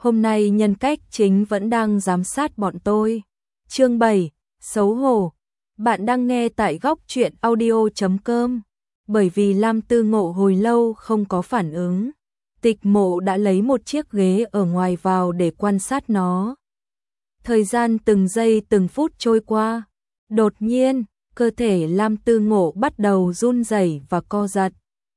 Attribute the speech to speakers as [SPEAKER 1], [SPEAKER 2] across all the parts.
[SPEAKER 1] hôm nay nhân cách chính vẫn đang giám sát bọn tôi. Chương 7, xấu hổ. Bạn đang nghe tại góc truyện audio.com. Bởi vì Lam Tư Ngộ hồi lâu không có phản ứng, Tịch Mộ đã lấy một chiếc ghế ở ngoài vào để quan sát nó. Thời gian từng giây từng phút trôi qua, đột nhiên, cơ thể Lam Tư Ngộ bắt đầu run rẩy và co giật.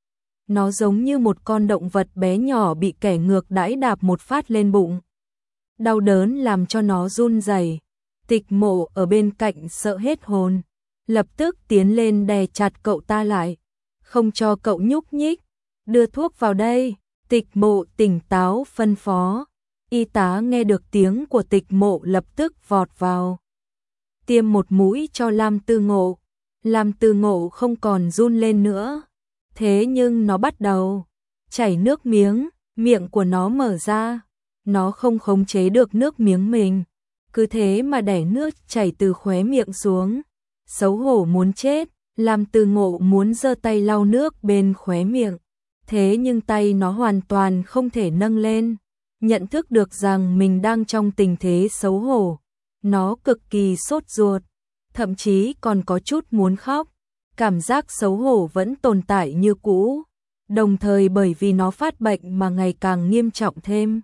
[SPEAKER 1] Nó giống như một con động vật bé nhỏ bị kẻ ngược đãi đạp một phát lên bụng. Đau đớn làm cho nó run rẩy. Tịch Mộ ở bên cạnh sợ hết hồn, lập tức tiến lên đè chặt cậu ta lại, không cho cậu nhúc nhích. Đưa thuốc vào đây, Tịch Mộ tỉnh táo phân phó. Y tá nghe được tiếng của Tịch Mộ lập tức vọt vào, tiêm một mũi cho Lam Tư Ngộ. Lam Tư Ngộ không còn run lên nữa, thế nhưng nó bắt đầu chảy nước miếng, miệng của nó mở ra, nó không khống chế được nước miếng mình, cứ thế mà đẻ nước chảy từ khóe miệng xuống. Xấu hổ muốn chết, Lam Tư Ngộ muốn giơ tay lau nước bên khóe miệng, thế nhưng tay nó hoàn toàn không thể nâng lên. Nhận thức được rằng mình đang trong tình thế xấu hổ, nó cực kỳ sốt ruột, thậm chí còn có chút muốn khóc. Cảm giác xấu hổ vẫn tồn tại như cũ, đồng thời bởi vì nó phát bệnh mà ngày càng nghiêm trọng thêm.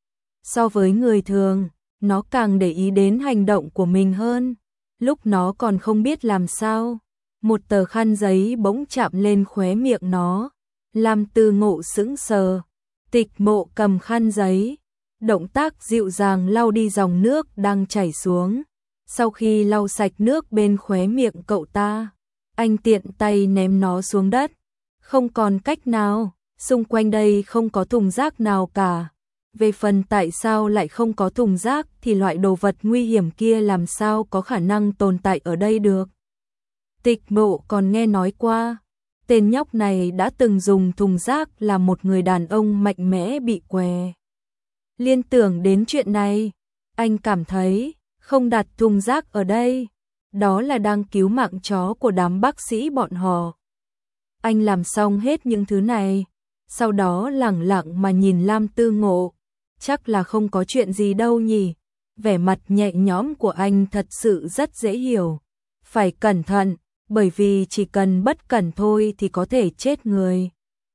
[SPEAKER 1] So với người thường, nó càng để ý đến hành động của mình hơn. Lúc nó còn không biết làm sao, một tờ khăn giấy bỗng chạm lên khóe miệng nó. Lam Tư Ngộ sững sờ. Tịch Mộ cầm khăn giấy, động tác dịu dàng lau đi dòng nước đang chảy xuống. Sau khi lau sạch nước bên khóe miệng cậu ta, anh tiện tay ném nó xuống đất. Không còn cách nào, xung quanh đây không có thùng rác nào cả. Về phần tại sao lại không có thùng rác thì loại đồ vật nguy hiểm kia làm sao có khả năng tồn tại ở đây được. Tịch Mộ còn nghe nói qua, tên nhóc này đã từng dùng thùng rác làm một người đàn ông mạnh mẽ bị què. Liên tưởng đến chuyện này, anh cảm thấy không đặt thùng rác ở đây, đó là đang cứu mạng chó của đám bác sĩ bọn họ. Anh làm xong hết những thứ này, sau đó lẳng lặng mà nhìn Lam Tư Ngộ. Chắc là không có chuyện gì đâu nhỉ. Vẻ mặt nhẹ nhõm của anh thật sự rất dễ hiểu. Phải cẩn thận, bởi vì chỉ cần bất cẩn thôi thì có thể chết người.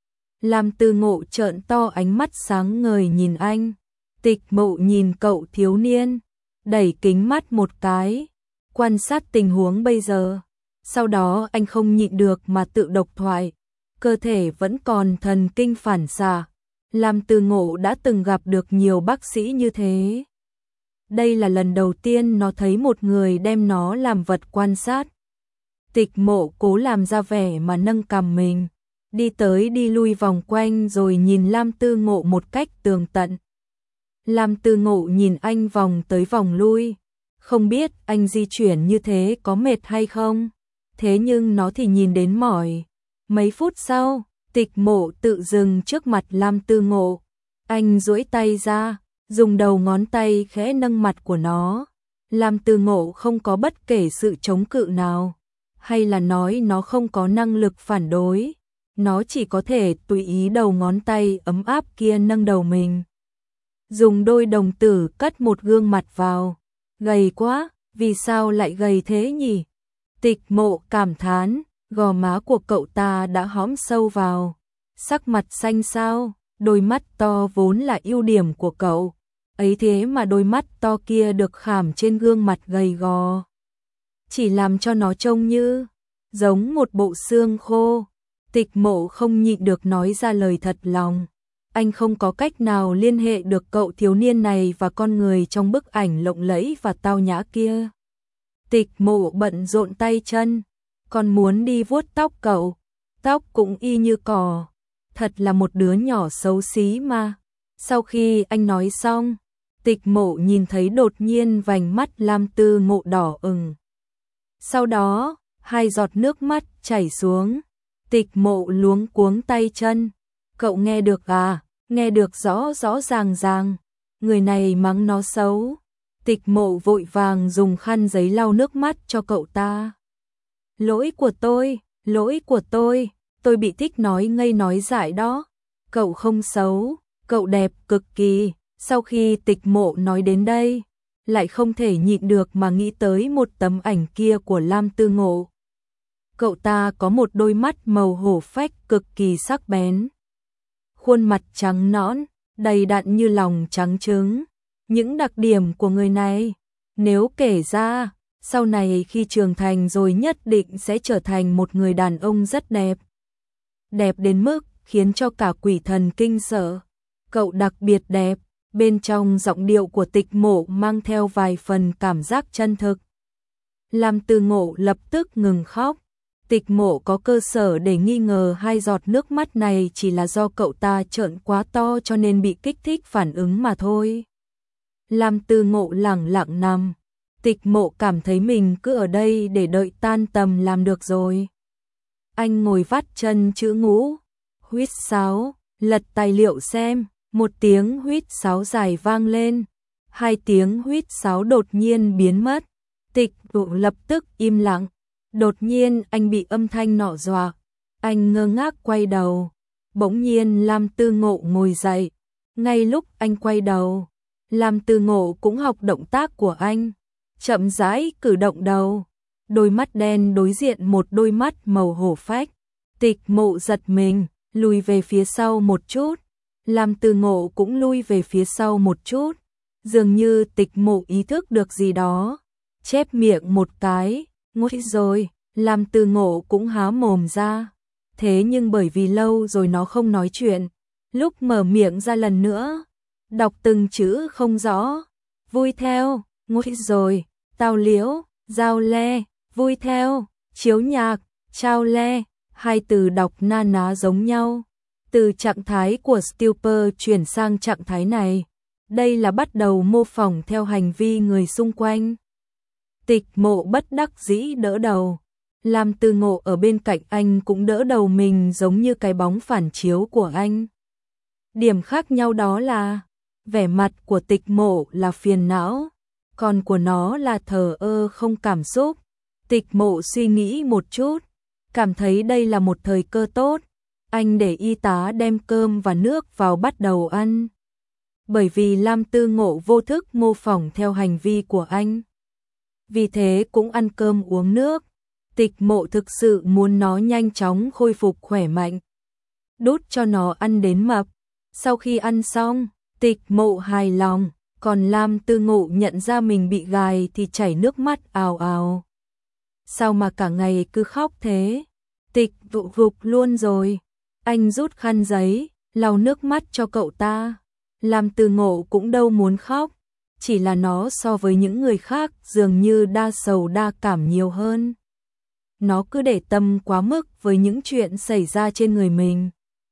[SPEAKER 1] Lam Tư Ngộ trợn to ánh mắt sáng ngời nhìn anh. Tịch Mộ nhìn cậu thiếu niên, đẩy kính mắt một cái, quan sát tình huống bây giờ. Sau đó anh không nhịn được mà tự độc thoại, cơ thể vẫn còn thần kinh phản xạ. Lam Tư Ngộ đã từng gặp được nhiều bác sĩ như thế. Đây là lần đầu tiên nó thấy một người đem nó làm vật quan sát. Tịch Mộ cố làm ra vẻ mà nâng cằm mình, đi tới đi lui vòng quanh rồi nhìn Lam Tư Ngộ một cách tường tận. Lam Tư Ngộ nhìn anh vòng tới vòng lui, không biết anh di chuyển như thế có mệt hay không, thế nhưng nó thì nhìn đến mỏi. Mấy phút sau, Tịch Mộ tự dừng trước mặt Lam Tư Ngộ, anh duỗi tay ra, dùng đầu ngón tay khẽ nâng mặt của nó. Lam Tư Ngộ không có bất kể sự chống cự nào, hay là nói nó không có năng lực phản đối, nó chỉ có thể tùy ý đầu ngón tay ấm áp kia nâng đầu mình. Dùng đôi đồng tử cất một gương mặt vào. Gầy quá, vì sao lại gầy thế nhỉ? Tịch Mộ cảm thán, gò má của cậu ta đã hõm sâu vào. Sắc mặt xanh xao, đôi mắt to vốn là ưu điểm của cậu. Ấy thế mà đôi mắt to kia được khảm trên gương mặt gầy gò, chỉ làm cho nó trông như giống một bộ xương khô. Tịch Mộ không nhịn được nói ra lời thật lòng. Anh không có cách nào liên hệ được cậu thiếu niên này và con người trong bức ảnh lộng lẫy và tao nhã kia. Tịch Mộ bận rộn tay chân, còn muốn đi vuốt tóc cậu. Tóc cũng y như cỏ, thật là một đứa nhỏ xấu xí mà. Sau khi anh nói xong, Tịch Mộ nhìn thấy đột nhiên vành mắt Lam Tư Ngộ đỏ ửng. Sau đó, hai giọt nước mắt chảy xuống. Tịch Mộ luống cuống tay chân. Cậu nghe được à? Nghe được rõ rõ ràng ràng. Người này mắng nó xấu. Tịch Mộ vội vàng dùng khăn giấy lau nước mắt cho cậu ta. Lỗi của tôi bị thích nói ngây nói dại đó. Cậu không xấu, cậu đẹp cực kỳ. Sau khi Tịch Mộ nói đến đây, lại không thể nhịn được mà nghĩ tới một tấm ảnh kia của Lam Tư Ngộ. Cậu ta có một đôi mắt màu hổ phách cực kỳ sắc bén. Khuôn mặt trắng nõn, đầy đặn như lòng trắng trứng. Những đặc điểm của người này, nếu kể ra, sau này khi trưởng thành rồi nhất định sẽ trở thành một người đàn ông rất đẹp. Đẹp đến mức khiến cho cả quỷ thần kinh sợ. Cậu đặc biệt đẹp, bên trong giọng điệu của Tịch Mộ mang theo vài phần cảm giác chân thực. Lam Tư Ngộ lập tức ngừng khóc. Tịch Mộ có cơ sở để nghi ngờ hai giọt nước mắt này chỉ là do cậu ta trợn quá to cho nên bị kích thích phản ứng mà thôi. Lam Tư Ngộ lẳng lặng nằm. Tịch Mộ cảm thấy mình cứ ở đây để đợi tan tầm làm được rồi. Anh ngồi vắt chân chữ ngũ, huýt sáo, lật tài liệu xem, một tiếng huýt sáo dài vang lên, hai tiếng huýt sáo đột nhiên biến mất. Tịch Mộ lập tức im lặng, đột nhiên anh bị âm thanh nọ dọa, anh ngơ ngác quay đầu, bỗng nhiên Lam Tư Ngộ ngồi dậy, ngay lúc anh quay đầu, Lam Tư Ngộ cũng học động tác của anh, chậm rãi cử động đầu. Đôi mắt đen đối diện một đôi mắt màu hổ phách. Tịch Mộ giật mình, lùi về phía sau một chút. Lam Tư Ngộ cũng lui về phía sau một chút. Dường như Tịch Mộ ý thức được gì đó. Chép miệng một cái, nguôi rồi, Lam Tư Ngộ cũng há mồm ra. Thế nhưng bởi vì lâu rồi nó không nói chuyện. Lúc mở miệng ra lần nữa, đọc từng chữ không rõ. Vui theo, nguôi rồi, tao liễu, giao le. Vui theo, chiếu nhạc, trao le, hai từ đọc na ná giống nhau. Từ trạng thái của stupor chuyển sang trạng thái này, đây là bắt đầu mô phỏng theo hành vi người xung quanh. Tịch Mộ bất đắc dĩ đỡ đầu. Lam Tư Ngộ ở bên cạnh anh cũng đỡ đầu mình giống như cái bóng phản chiếu của anh. Điểm khác nhau đó là, vẻ mặt của Tịch Mộ là phiền não, còn của nó là thờ ơ không cảm xúc. Tịch Mộ suy nghĩ một chút, cảm thấy đây là một thời cơ tốt. Anh để y tá đem cơm và nước vào bắt đầu ăn. Bởi vì Lam Tư Ngộ vô thức mô phỏng theo hành vi của anh. Vì thế cũng ăn cơm uống nước. Tịch Mộ thực sự muốn nó nhanh chóng khôi phục khỏe mạnh. Đút cho nó ăn đến mập. Sau khi ăn xong, Tịch Mộ hài lòng. Còn Lam Tư Ngộ nhận ra mình bị gài thì chảy nước mắt ào ào. Sao mà cả ngày cứ khóc thế? Tịch Mộ vục luôn rồi. Anh rút khăn giấy, lau nước mắt cho cậu ta. Lam Tư Ngộ cũng đâu muốn khóc, chỉ là nó so với những người khác dường như đa sầu đa cảm nhiều hơn. Nó cứ để tâm quá mức với những chuyện xảy ra trên người mình.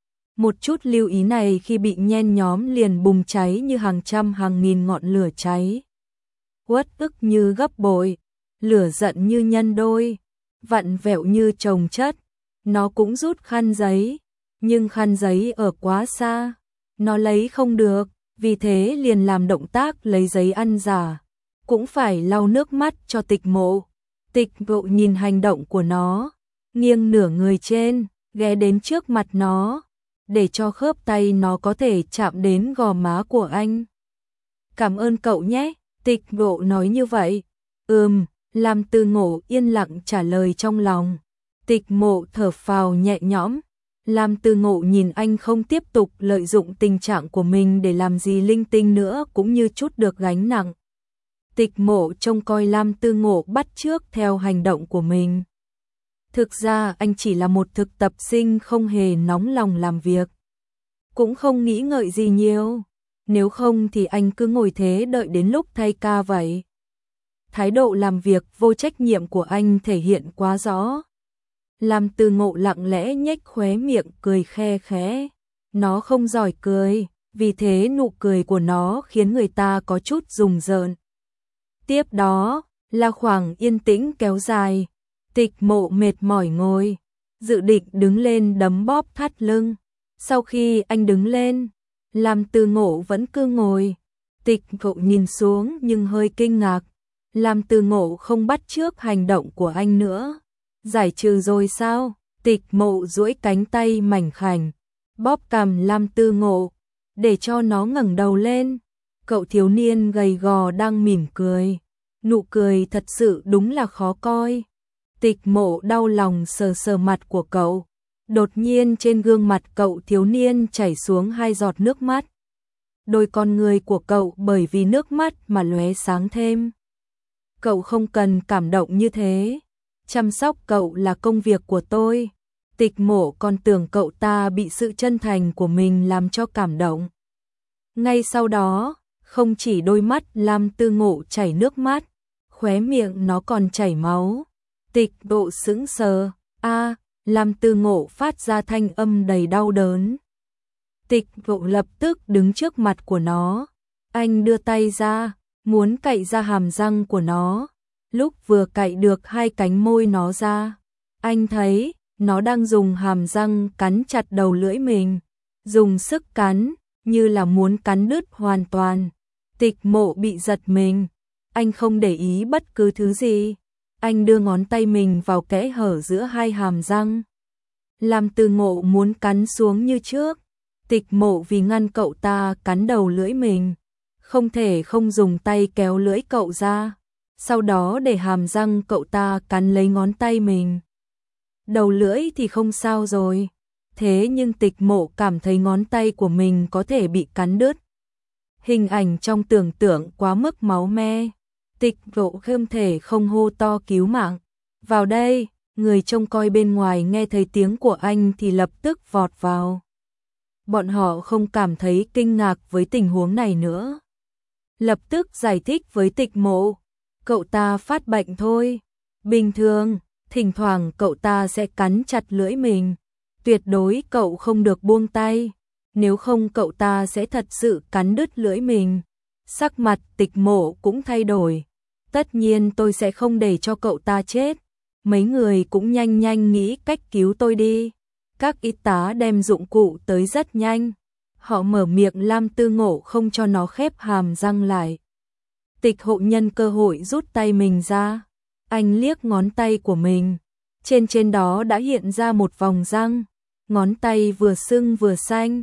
[SPEAKER 1] Một chút lưu ý này khi bị nhen nhóm liền bùng cháy như hàng trăm hàng nghìn ngọn lửa cháy. Uất ức như gấp bội, lửa giận như nhân đôi, vặn vẹo như chồng chất. Nó cũng rút khăn giấy, nhưng khăn giấy ở quá xa, nó lấy không được, vì thế liền làm động tác lấy giấy ăn giả, cũng phải lau nước mắt cho Tịch Mộ. Tịch Mộ nhìn hành động của nó, nghiêng nửa người trên, ghé đến trước mặt nó, để cho khớp tay nó có thể chạm đến gò má của anh. Cảm ơn cậu nhé, Tịch Mộ nói như vậy. Lam Tư Ngộ yên lặng trả lời trong lòng. Tịch Mộ thở phào nhẹ nhõm. Lam Tư Ngộ nhìn anh không tiếp tục lợi dụng tình trạng của mình để làm gì linh tinh nữa cũng như trút được gánh nặng. Tịch Mộ trông coi Lam Tư Ngộ bắt chước theo hành động của mình. Thực ra anh chỉ là một thực tập sinh không hề nóng lòng làm việc. Cũng không nghĩ ngợi gì nhiều. Nếu không thì anh cứ ngồi thế đợi đến lúc thay ca vậy. Thái độ làm việc vô trách nhiệm của anh thể hiện quá rõ. Lam Tư Ngộ lặng lẽ nhếch khóe miệng cười khe khẽ. Nó không giỏi cười, vì thế nụ cười của nó khiến người ta có chút rùng rợn. Tiếp đó là khoảng yên tĩnh kéo dài. Tịch Mộ mệt mỏi ngồi, dự định đứng lên đấm bóp thắt lưng. Sau khi anh đứng lên, Lam Tư Ngộ vẫn cứ ngồi. Tịch Mộ nhìn xuống nhưng hơi kinh ngạc. Lam Tư Ngộ không bắt chước hành động của anh nữa. Giải trừ rồi sao? Tịch Mộ duỗi cánh tay mảnh khảnh, bóp cằm Lam Tư Ngộ, để cho nó ngẩng đầu lên. Cậu thiếu niên gầy gò đang mỉm cười, nụ cười thật sự đúng là khó coi. Tịch Mộ đau lòng sờ sờ mặt của cậu, đột nhiên trên gương mặt cậu thiếu niên chảy xuống 2 giọt nước mắt. Đôi con người của cậu bởi vì nước mắt mà lóe sáng thêm. Cậu không cần cảm động như thế, chăm sóc cậu là công việc của tôi. Tịch Mộ còn tưởng cậu ta bị sự chân thành của mình làm cho cảm động. Ngay sau đó, không chỉ đôi mắt Lam Tư Ngộ chảy nước mắt, khóe miệng nó còn chảy máu. Tịch Độ sững sờ, Lam Tư Ngộ phát ra thanh âm đầy đau đớn. Tịch Độ lập tức đứng trước mặt của nó, anh đưa tay ra, muốn cạy ra hàm răng của nó. Lúc vừa cạy được 2 cánh môi nó ra, anh thấy nó đang dùng hàm răng cắn chặt đầu lưỡi mình, dùng sức cắn, như là muốn cắn đứt hoàn toàn. Tịch Mộ bị giật mình, anh không để ý bất cứ thứ gì. Anh đưa ngón tay mình vào kẽ hở giữa 2 hàm răng. Lam Tư Ngộ muốn cắn xuống như trước. Tịch Mộ vì ngăn cậu ta cắn đầu lưỡi mình, không thể không dùng tay kéo lưỡi cậu ra, sau đó để hàm răng cậu ta cắn lấy ngón tay mình. Đầu lưỡi thì không sao rồi, thế nhưng Tịch Mộ cảm thấy ngón tay của mình có thể bị cắn đứt. Hình ảnh trong tưởng tượng quá mức máu me. Tịch Mộ không thể không hô to cứu mạng. Vào đây, người trông coi bên ngoài nghe thấy tiếng của anh thì lập tức vọt vào. Bọn họ không cảm thấy kinh ngạc với tình huống này nữa. Lập tức giải thích với Tịch Mộ, cậu ta phát bệnh thôi. Bình thường, thỉnh thoảng cậu ta sẽ cắn chặt lưỡi mình. Tuyệt đối cậu không được buông tay, nếu không cậu ta sẽ thật sự cắn đứt lưỡi mình. Sắc mặt Tịch Mộ cũng thay đổi. Tất nhiên tôi sẽ không để cho cậu ta chết. Mấy người cũng nhanh nhanh nghĩ cách cứu tôi đi. Các y tá đem dụng cụ tới rất nhanh. Họ mở miệng Lam Tư Ngộ không cho nó khép hàm răng lại. Tịch Hộ nhân cơ hội rút tay mình ra. Anh liếc ngón tay của mình. Trên đó đã hiện ra một vòng răng. Ngón tay vừa sưng vừa xanh.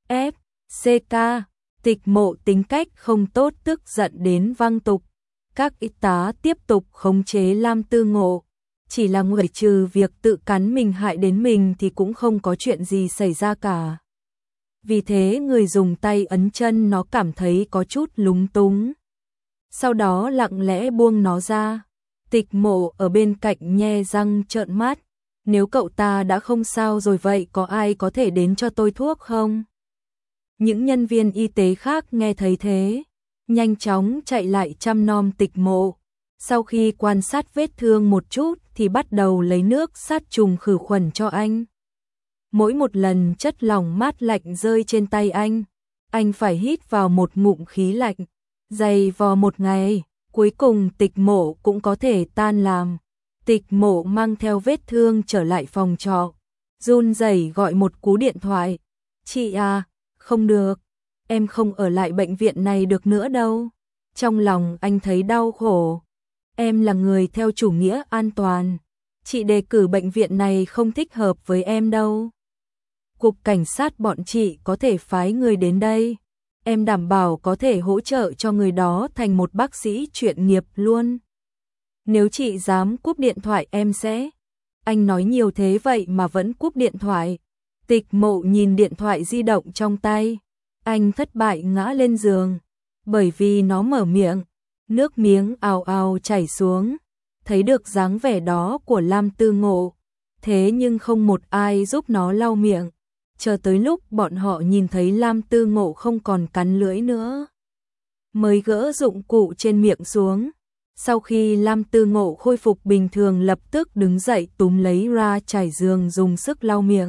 [SPEAKER 1] CK. Tịch Mộ tính cách không tốt tức giận đến văng tục. Các y tá tiếp tục khống chế Lam Tư Ngộ. Chỉ là ngoại trừ việc tự cắn mình hại đến mình thì cũng không có chuyện gì xảy ra cả. Vì thế người dùng tay ấn chân nó cảm thấy có chút lúng túng. Sau đó lặng lẽ buông nó ra. Tịch Mộ ở bên cạnh nhe răng trợn mắt. Nếu cậu ta đã không sao rồi vậy có ai có thể đến cho tôi thuốc không? Những nhân viên y tế khác nghe thấy thế, nhanh chóng chạy lại chăm nom Tịch Mộ. Sau khi quan sát vết thương một chút thì bắt đầu lấy nước sát trùng khử khuẩn cho anh. Mỗi một lần chất lỏng mát lạnh rơi trên tay anh phải hít vào một ngụm khí lạnh, dày vò một ngày, cuối cùng Tịch Mộ cũng có thể tan làm. Tịch Mộ mang theo vết thương trở lại phòng trọ, run rẩy gọi một cú điện thoại. Chị à, không được, em không ở lại bệnh viện này được nữa đâu. Trong lòng anh thấy đau khổ. Em là người theo chủ nghĩa an toàn. Chị đề cử bệnh viện này không thích hợp với em đâu. Cục cảnh sát bọn chị có thể phái người đến đây. Em đảm bảo có thể hỗ trợ cho người đó thành một bác sĩ chuyên nghiệp luôn. Nếu chị dám cúp điện thoại em sẽ... Anh nói nhiều thế vậy mà vẫn cúp điện thoại. Tịch Mộ nhìn điện thoại di động trong tay. Anh thất bại ngã lên giường. Bởi vì nó mở miệng, nước miếng ào ào chảy xuống. Thấy được dáng vẻ đó của Lam Tư Ngộ. Thế nhưng không một ai giúp nó lau miệng. Chờ tới lúc bọn họ nhìn thấy Lam Tư Ngộ không còn cắn lưỡi nữa, mới gỡ dụng cụ trên miệng xuống. Sau khi Lam Tư Ngộ khôi phục bình thường lập tức đứng dậy túm lấy ra trải giường dùng sức lau miệng.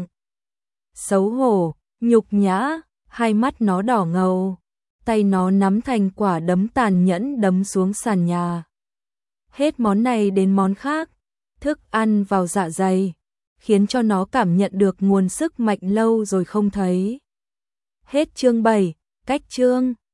[SPEAKER 1] Xấu hổ, nhục nhã, hai mắt nó đỏ ngầu, tay nó nắm thành quả đấm tàn nhẫn đấm xuống sàn nhà. Hết món này đến món khác, thức ăn vào dạ dày, khiến cho nó cảm nhận được nguồn sức mạnh lâu rồi không thấy. Hết chương 7, cách chương.